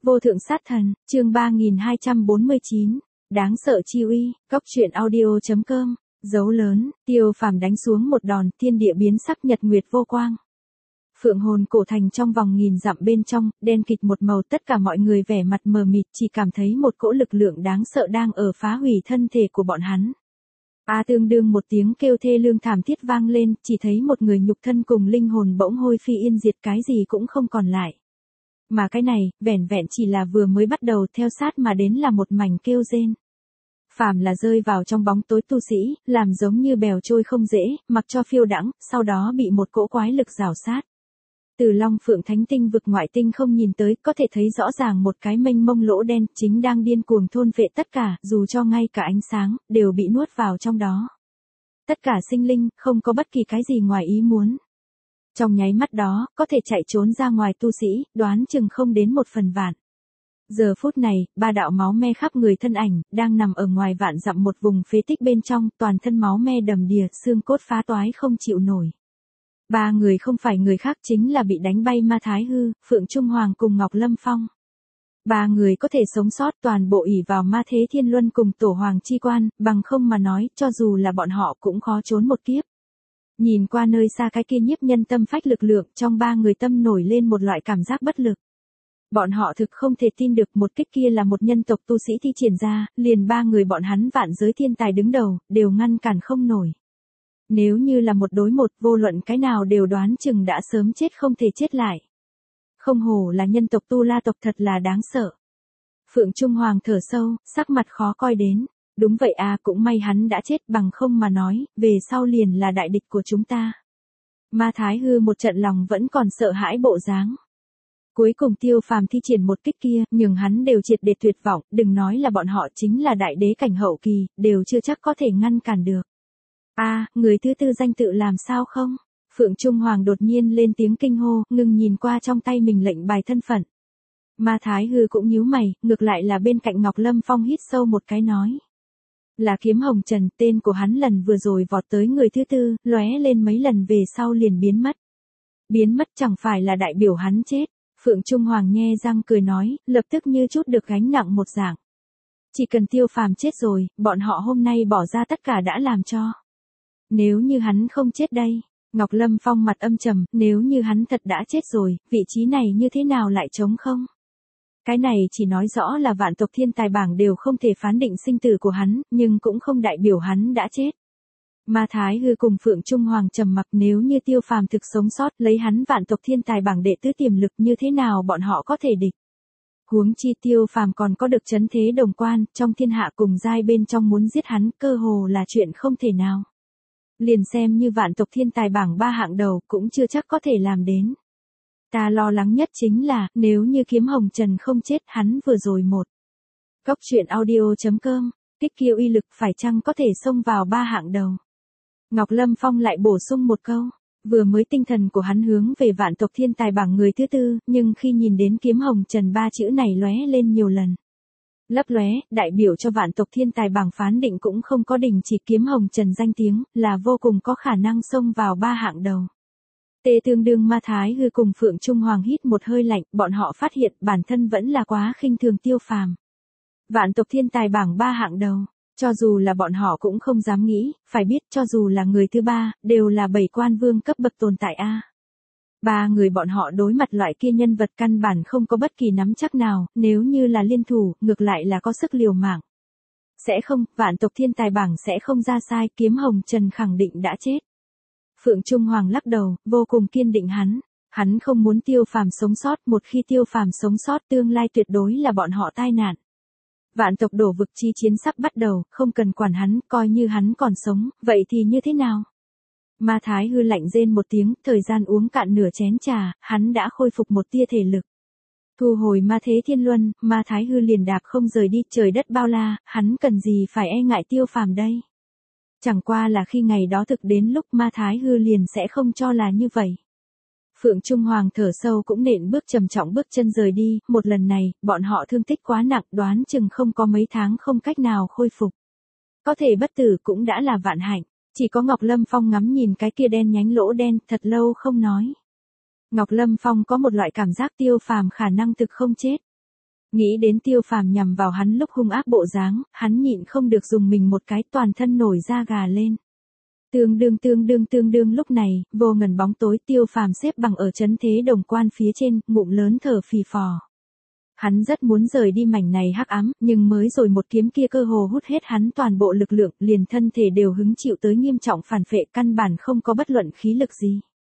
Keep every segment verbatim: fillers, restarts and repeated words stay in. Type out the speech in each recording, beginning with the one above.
Vô thượng sát thần, chương ba nghìn hai trăm bốn mươi chín, đáng sợ chi uy, góc truyện audio.com, dấu lớn, Tiêu Phàm đánh xuống một đòn, thiên địa biến sắc, nhật nguyệt vô quang. Phượng hồn cổ thành trong vòng nghìn dặm bên trong, đen kịt một màu, tất cả mọi người vẻ mặt mờ mịt, chỉ cảm thấy một cỗ lực lượng đáng sợ đang ở phá hủy thân thể của bọn hắn. A tương đương một tiếng kêu thê lương thảm thiết vang lên, chỉ thấy một người nhục thân cùng linh hồn bỗng hôi phi yên diệt, cái gì cũng không còn lại. Mà cái này, vẻn vẹn chỉ là vừa mới bắt đầu, theo sát mà đến là một mảnh kêu rên. Phàm là rơi vào trong bóng tối tu sĩ, làm giống như bèo trôi không dễ, mặc cho phiêu đãng, sau đó bị một cỗ quái lực rào sát. Từ Long Phượng Thánh Tinh vực ngoại tinh không nhìn tới, có thể thấy rõ ràng một cái mênh mông lỗ đen, chính đang điên cuồng thôn phệ tất cả, dù cho ngay cả ánh sáng, đều bị nuốt vào trong đó. Tất cả sinh linh, không có bất kỳ cái gì ngoài ý muốn. Trong nháy mắt đó, có thể chạy trốn ra ngoài tu sĩ, đoán chừng không đến một phần vạn. Giờ phút này, ba đạo máu me khắp người thân ảnh, đang nằm ở ngoài vạn dặm một vùng phế tích bên trong, toàn thân máu me đầm đìa, xương cốt phá toái không chịu nổi. Ba người không phải người khác, chính là bị đánh bay Ma Thái Hư, Phượng Trung Hoàng cùng Ngọc Lâm Phong. Ba người có thể sống sót toàn bộ ỷ vào Ma Thế Thiên Luân cùng Tổ Hoàng Chi Quan, bằng không mà nói, cho dù là bọn họ cũng khó trốn một kiếp. Nhìn qua nơi xa cái kia nhiếp nhân tâm phách lực lượng, trong ba người tâm nổi lên một loại cảm giác bất lực. Bọn họ thực không thể tin được một kích kia là một nhân tộc tu sĩ thi triển ra, liền ba người bọn hắn vạn giới thiên tài đứng đầu, đều ngăn cản không nổi. Nếu như là một đối một, vô luận cái nào đều đoán chừng đã sớm chết không thể chết lại. Không hổ là nhân tộc Tu La tộc, thật là đáng sợ. Phượng Trung Hoàng thở sâu, sắc mặt khó coi đến. Đúng vậy à, cũng may hắn đã chết, bằng không mà nói, về sau liền là đại địch của chúng ta. Ma Thái Hư một trận lòng vẫn còn sợ hãi bộ dáng. Cuối cùng Tiêu Phàm thi triển một kích kia, nhưng hắn đều triệt để tuyệt vọng, đừng nói là bọn họ chính là đại đế cảnh hậu kỳ, đều chưa chắc có thể ngăn cản được. A, à, người thứ tư danh tự làm sao không? Phượng Trung Hoàng đột nhiên lên tiếng kinh hô, ngừng nhìn qua trong tay mình lệnh bài thân phận. Ma Thái Hư cũng nhíu mày, ngược lại là bên cạnh Ngọc Lâm Phong hít sâu một cái nói. Là Kiếm Hồng Trần, tên của hắn lần vừa rồi vọt tới người thứ tư, lóe lên mấy lần về sau liền biến mất. Biến mất chẳng phải là đại biểu hắn chết. Phượng Trung Hoàng nhe răng cười nói, lập tức như chút được gánh nặng một dạng. Chỉ cần Tiêu Phàm chết rồi, bọn họ hôm nay bỏ ra tất cả đã làm cho. Nếu như hắn không chết đây, Ngọc Lâm Phong mặt âm trầm, nếu như hắn thật đã chết rồi, vị trí này như thế nào lại trống không? Cái này chỉ nói rõ là vạn tộc thiên tài bảng đều không thể phán định sinh tử của hắn, nhưng cũng không đại biểu hắn đã chết. Ma Thái Hư cùng Phượng Trung Hoàng trầm mặc, nếu như Tiêu Phàm thực sống sót, lấy hắn vạn tộc thiên tài bảng đệ tứ tiềm lực, như thế nào bọn họ có thể địch. Huống chi Tiêu Phàm còn có được chấn thế đồng quan, trong thiên hạ cùng giai bên trong muốn giết hắn, cơ hồ là chuyện không thể nào. Liền xem như vạn tộc thiên tài bảng ba hạng đầu, cũng chưa chắc có thể làm đến. Ta lo lắng nhất chính là, nếu như Kiếm Hồng Trần không chết, hắn vừa rồi một. Góc truyện audio.com, kích kia uy lực phải chăng có thể xông vào ba hạng đầu. Ngọc Lâm Phong lại bổ sung một câu, vừa mới tinh thần của hắn hướng về vạn tộc thiên tài bảng người thứ tư, nhưng khi nhìn đến Kiếm Hồng Trần ba chữ này lóe lên nhiều lần. Lấp lóe, đại biểu cho vạn tộc thiên tài bảng phán định cũng không có đình chỉ, Kiếm Hồng Trần danh tiếng, là vô cùng có khả năng xông vào ba hạng đầu. Tê tương đương Ma Thái Hư cùng Phượng Trung Hoàng hít một hơi lạnh, bọn họ phát hiện bản thân vẫn là quá khinh thường Tiêu Phàm. Vạn tộc thiên tài bảng ba hạng đầu, cho dù là bọn họ cũng không dám nghĩ, phải biết cho dù là người thứ ba, đều là bảy quan vương cấp bậc tồn tại a. Ba người bọn họ đối mặt loại kia nhân vật căn bản không có bất kỳ nắm chắc nào, nếu như là liên thủ, ngược lại là có sức liều mạng. Sẽ không, vạn tộc thiên tài bảng sẽ không ra sai, Kiếm Hồng Trần khẳng định đã chết. Phượng Trung Hoàng lắc đầu, vô cùng kiên định hắn. Hắn không muốn Tiêu Phàm sống sót, một khi Tiêu Phàm sống sót tương lai tuyệt đối là bọn họ tai nạn. Vạn tộc đổ vực chi chiến sắp bắt đầu, không cần quản hắn, coi như hắn còn sống, vậy thì như thế nào? Ma Thái Hư lạnh rên một tiếng, thời gian uống cạn nửa chén trà, hắn đã khôi phục một tia thể lực. Thu hồi Ma Thế Thiên Luân, Ma Thái Hư liền đạp không rời đi, trời đất bao la, hắn cần gì phải e ngại Tiêu Phàm đây? Chẳng qua là khi ngày đó thực đến lúc Ma Thái Hư liền sẽ không cho là như vậy. Phượng Trung Hoàng thở sâu cũng nện bước trầm trọng bước chân rời đi, một lần này, bọn họ thương tích quá nặng, đoán chừng không có mấy tháng không cách nào khôi phục. Có thể bất tử cũng đã là vạn hạnh, chỉ có Ngọc Lâm Phong ngắm nhìn cái kia đen nhánh lỗ đen, thật lâu không nói. Ngọc Lâm Phong có một loại cảm giác Tiêu Phàm khả năng thực không chết. Nghĩ đến Tiêu Phàm nhằm vào hắn lúc hung ác bộ dáng, hắn nhịn không được dùng mình một cái, toàn thân nổi da gà lên. Tương đương tương đương tương đương lúc này, vô ngần bóng tối, Tiêu Phàm xếp bằng ở trấn thế đồng quan phía trên, ngụm lớn thở phì phò. Hắn rất muốn rời đi mảnh này hắc ám, nhưng mới rồi một kiếm kia cơ hồ hút hết hắn toàn bộ lực lượng, liền thân thể đều hứng chịu tới nghiêm trọng phản phệ, căn bản không có bất luận khí lực gì.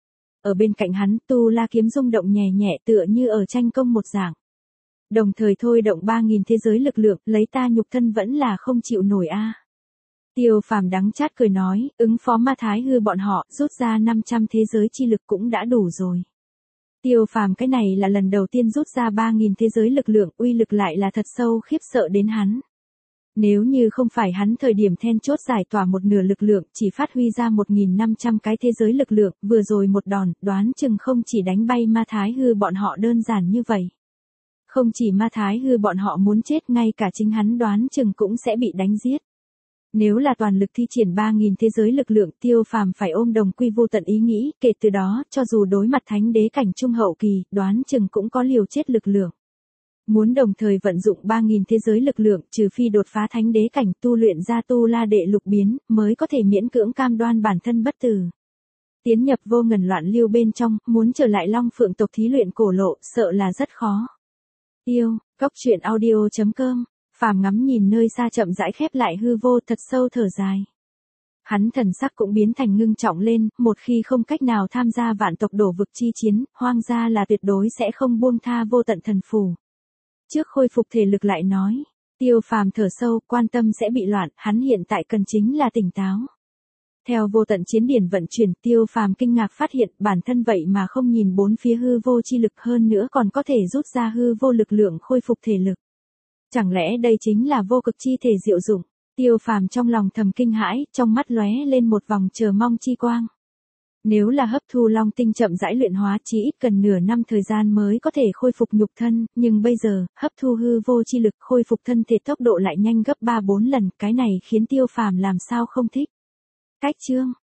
Ở bên cạnh hắn, tu la kiếm rung động nhẹ nhẹ tựa như ở tranh công một dạng. Đồng thời thôi động ba nghìn thế giới lực lượng, lấy ta nhục thân vẫn là không chịu nổi a. Tiêu Phàm đắng chát cười nói, ứng phó ma thái hư bọn họ, rút ra năm trăm thế giới chi lực cũng đã đủ rồi. Tiêu Phàm cái này là lần đầu tiên rút ra ba nghìn thế giới lực lượng, uy lực lại là thật sâu khiếp sợ đến hắn. Nếu như không phải hắn thời điểm then chốt giải tỏa một nửa lực lượng, chỉ phát huy ra một nghìn năm trăm cái thế giới lực lượng, vừa rồi một đòn, đoán chừng không chỉ đánh bay ma thái hư bọn họ đơn giản như vậy. Không chỉ ma thái hư bọn họ muốn chết, ngay cả chính hắn đoán chừng cũng sẽ bị đánh giết. Nếu là toàn lực thi triển ba nghìn thế giới lực lượng, Tiêu Phàm phải ôm đồng quy vô tận ý nghĩ, kể từ đó, cho dù đối mặt thánh đế cảnh trung hậu kỳ, đoán chừng cũng có liều chết lực lượng. Muốn đồng thời vận dụng ba nghìn thế giới lực lượng, trừ phi đột phá thánh đế cảnh, tu luyện ra tu la đệ lục biến, mới có thể miễn cưỡng cam đoan bản thân bất tử. Tiến nhập vô ngần loạn lưu bên trong, muốn trở lại Long Phượng tộc thí luyện cổ lộ, sợ là rất khó. Yêu, Cốc Truyện Audio chấm com. Phàm ngắm nhìn nơi xa chậm rãi khép lại hư vô, thật sâu thở dài. Hắn thần sắc cũng biến thành ngưng trọng lên, một khi không cách nào tham gia vạn tộc đổ vực chi chiến, hoang gia là tuyệt đối sẽ không buông tha vô tận thần phù. Trước khôi phục thể lực lại nói, Tiêu Phàm thở sâu, quan tâm sẽ bị loạn, hắn hiện tại cần chính là tỉnh táo. Theo vô tận chiến điển vận chuyển, Tiêu Phàm kinh ngạc phát hiện bản thân vậy mà không nhìn bốn phía hư vô chi lực, hơn nữa còn có thể rút ra hư vô lực lượng khôi phục thể lực. Chẳng lẽ đây chính là vô cực chi thể diệu dụng? Tiêu Phàm trong lòng thầm kinh hãi, trong mắt lóe lên một vòng chờ mong chi quang. Nếu là hấp thu long tinh chậm rãi luyện hóa, chỉ ít cần nửa năm thời gian mới có thể khôi phục nhục thân, nhưng bây giờ, hấp thu hư vô chi lực khôi phục thân thể tốc độ lại nhanh gấp ba bốn lần, cái này khiến Tiêu Phàm làm sao không thích. Cách chương